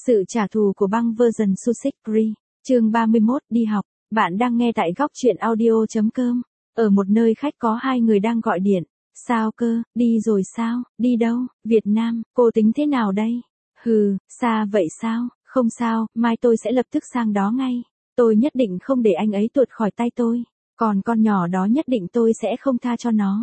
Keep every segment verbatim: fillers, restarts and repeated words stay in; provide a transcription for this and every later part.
Sự trả thù của băng version Sussex Free, chương ba mươi mốt, đi học. Bạn đang nghe tại góc truyện audio chấm com. Ở một nơi khách có hai người đang gọi điện. Sao cơ, đi rồi sao, đi đâu, Việt Nam, cô tính thế nào đây? Hừ, xa vậy sao, không sao, mai tôi sẽ lập tức sang đó ngay. Tôi nhất định không để anh ấy tuột khỏi tay tôi. Còn con nhỏ đó nhất định tôi sẽ không tha cho nó.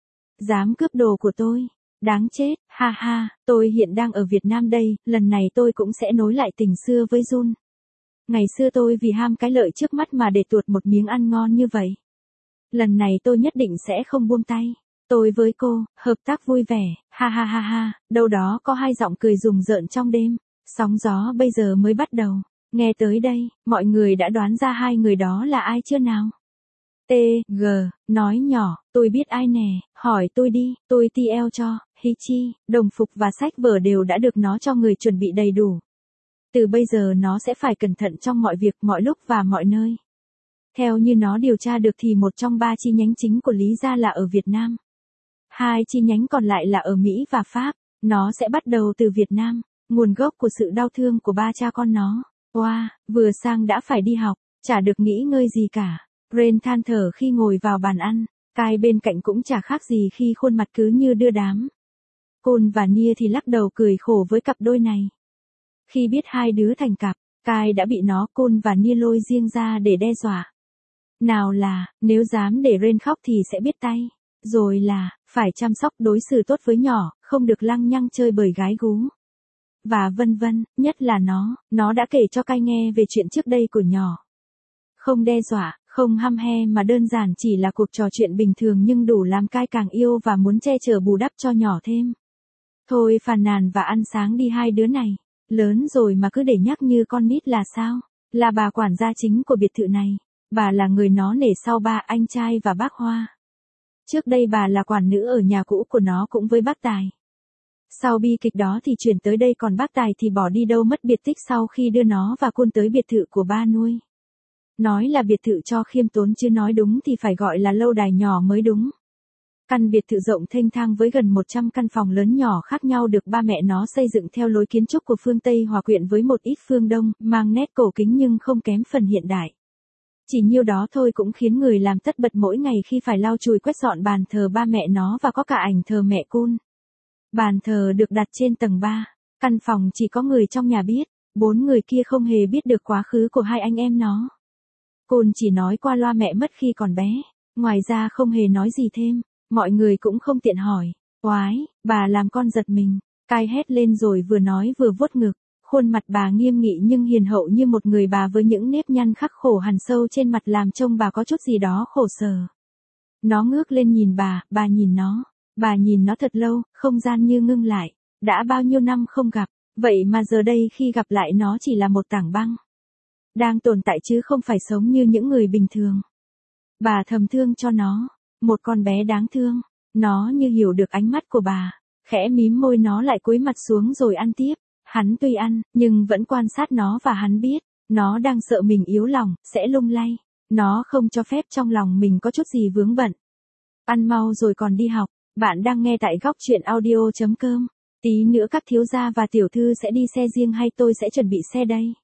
Dám cướp đồ của tôi. Đáng chết, ha ha, tôi hiện đang ở Việt Nam đây, lần này tôi cũng sẽ nối lại tình xưa với Jun. Ngày xưa tôi vì ham cái lợi trước mắt mà để tuột một miếng ăn ngon như vậy. Lần này tôi nhất định sẽ không buông tay. Tôi với cô, hợp tác vui vẻ, ha ha ha ha, đâu đó có hai giọng cười rùng rợn trong đêm. Sóng gió bây giờ mới bắt đầu. Nghe tới đây, mọi người đã đoán ra hai người đó là ai chưa nào? T, G, nói nhỏ, tôi biết ai nè, hỏi tôi đi, tôi tê lờ cho, hi chi, đồng phục và sách vở đều đã được nó cho người chuẩn bị đầy đủ. Từ bây giờ nó sẽ phải cẩn thận trong mọi việc, mọi lúc và mọi nơi. Theo như nó điều tra được thì một trong ba chi nhánh chính của Lý gia là ở Việt Nam. Hai chi nhánh còn lại là ở Mỹ và Pháp, nó sẽ bắt đầu từ Việt Nam, nguồn gốc của sự đau thương của ba cha con nó. Wow, vừa sang đã phải đi học, chả được nghỉ ngơi gì cả. Ren than thở khi ngồi vào bàn ăn, Kai bên cạnh cũng chả khác gì khi khuôn mặt cứ như đưa đám. Côn và Nia thì lắc đầu cười khổ với cặp đôi này. Khi biết hai đứa thành cặp, Kai đã bị nó Côn và Nia lôi riêng ra để đe dọa. Nào là, nếu dám để Ren khóc thì sẽ biết tay. Rồi là, phải chăm sóc đối xử tốt với nhỏ, không được lăng nhăng chơi bời gái gú. Và vân vân, nhất là nó, nó đã kể cho Kai nghe về chuyện trước đây của nhỏ. Không đe dọa, không hăm he mà đơn giản chỉ là cuộc trò chuyện bình thường nhưng đủ làm Kai càng yêu và muốn che chở bù đắp cho nhỏ thêm. Thôi phàn nàn và ăn sáng đi hai đứa này, lớn rồi mà cứ để nhắc như con nít là sao? Là bà quản gia chính của biệt thự này, bà là người nó nể sau ba anh trai và bác Hoa. Trước đây bà là quản nữ ở nhà cũ của nó cũng với bác Tài. Sau bi kịch đó thì chuyển tới đây còn bác Tài thì bỏ đi đâu mất biệt tích sau khi đưa nó và Côn tới biệt thự của ba nuôi. Nói là biệt thự cho khiêm tốn chứ nói đúng thì phải gọi là lâu đài nhỏ mới đúng. Căn biệt thự rộng thênh thang với gần một trăm căn phòng lớn nhỏ khác nhau được ba mẹ nó xây dựng theo lối kiến trúc của phương Tây hòa quyện với một ít phương Đông, mang nét cổ kính nhưng không kém phần hiện đại. Chỉ nhiêu đó thôi cũng khiến người làm tất bật mỗi ngày khi phải lau chùi quét dọn bàn thờ ba mẹ nó và có cả ảnh thờ mẹ Côn. Bàn thờ được đặt trên tầng ba, căn phòng chỉ có người trong nhà biết, bốn người kia không hề biết được quá khứ của hai anh em nó. Côn chỉ nói qua loa mẹ mất khi còn bé, ngoài ra không hề nói gì thêm, mọi người cũng không tiện hỏi. Oái, bà làm con giật mình, Kai hét lên rồi vừa nói vừa vuốt ngực, khuôn mặt bà nghiêm nghị nhưng hiền hậu như một người bà với những nếp nhăn khắc khổ hằn sâu trên mặt làm trông bà có chút gì đó khổ sở. Nó ngước lên nhìn bà, bà nhìn nó, bà nhìn nó thật lâu, không gian như ngưng lại, đã bao nhiêu năm không gặp, vậy mà giờ đây khi gặp lại nó chỉ là một tảng băng. Đang tồn tại chứ không phải sống như những người bình thường. Bà thầm thương cho nó, một con bé đáng thương, nó như hiểu được ánh mắt của bà, khẽ mím môi nó lại cúi mặt xuống rồi ăn tiếp. Hắn tuy ăn, nhưng vẫn quan sát nó và hắn biết, nó đang sợ mình yếu lòng, sẽ lung lay. Nó không cho phép trong lòng mình có chút gì vướng bận. Ăn mau rồi còn đi học, bạn đang nghe tại góc truyện audio chấm com. Tí nữa các thiếu gia và tiểu thư sẽ đi xe riêng hay tôi sẽ chuẩn bị xe đây?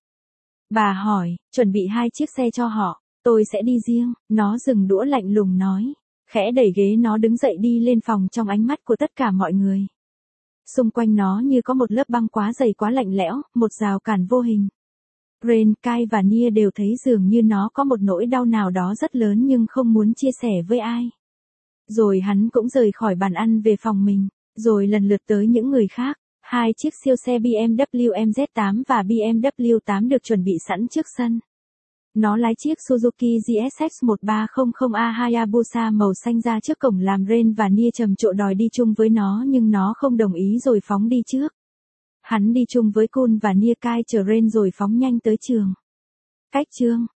Bà hỏi, chuẩn bị hai chiếc xe cho họ, tôi sẽ đi riêng, nó dừng đũa lạnh lùng nói. Khẽ đẩy ghế nó đứng dậy đi lên phòng trong ánh mắt của tất cả mọi người. Xung quanh nó như có một lớp băng quá dày quá lạnh lẽo, một rào cản vô hình. Ren, Kai và Nia đều thấy dường như nó có một nỗi đau nào đó rất lớn nhưng không muốn chia sẻ với ai. Rồi hắn cũng rời khỏi bàn ăn về phòng mình, rồi lần lượt tới những người khác. Hai chiếc siêu xe bê em vê em Z tám và bê em vê tám được chuẩn bị sẵn trước sân. Nó lái chiếc Suzuki giê ét ích một ba không không A Hayabusa màu xanh ra trước cổng làm Ren và Nia trầm trộ đòi đi chung với nó nhưng nó không đồng ý rồi phóng đi trước. Hắn đi chung với Côn và Nia Kai chờ Ren rồi phóng nhanh tới trường. Cách trường,